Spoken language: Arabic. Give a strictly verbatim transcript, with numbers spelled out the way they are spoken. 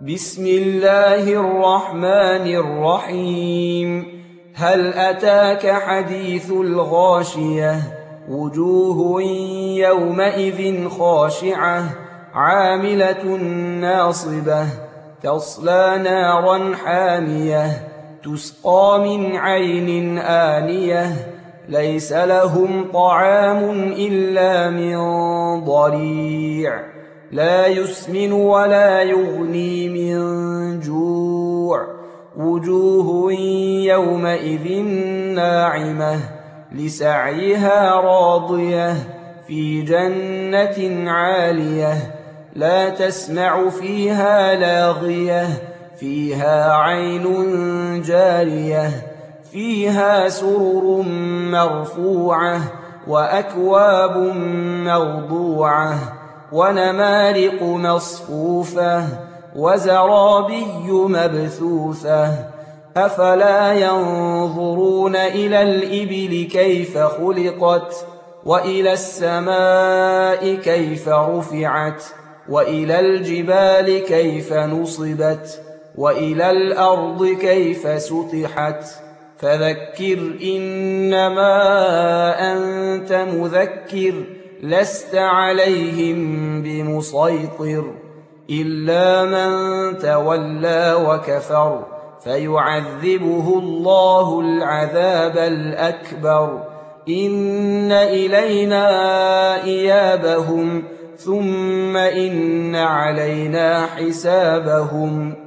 بسم الله الرحمن الرحيم. هل أتاك حديث الغاشية؟ وجوه يومئذ خاشعة عاملة ناصبة تصلى نارا حامية تسقى من عين آنية ليس لهم طعام إلا من ضريع لا يسمن ولا يغني من جوع وجوه يومئذ ناعمة لسعيها راضية في جنة عالية لا تسمع فيها لاغية فيها عين جارية فيها سرر مرفوعة وأكواب موضوعة ونمارق مصفوفة وزرابي مبثوثة أفلا ينظرون إلى الإبل كيف خلقت وإلى السماء كيف رفعت وإلى الجبال كيف نصبت وإلى الأرض كيف سطحت فذكر إنما أنت مذكر لست عليهم بمسيطر إلا من تولى وكفر فيعذبه الله العذاب الأكبر إن إلينا إيابهم ثم إن علينا حسابهم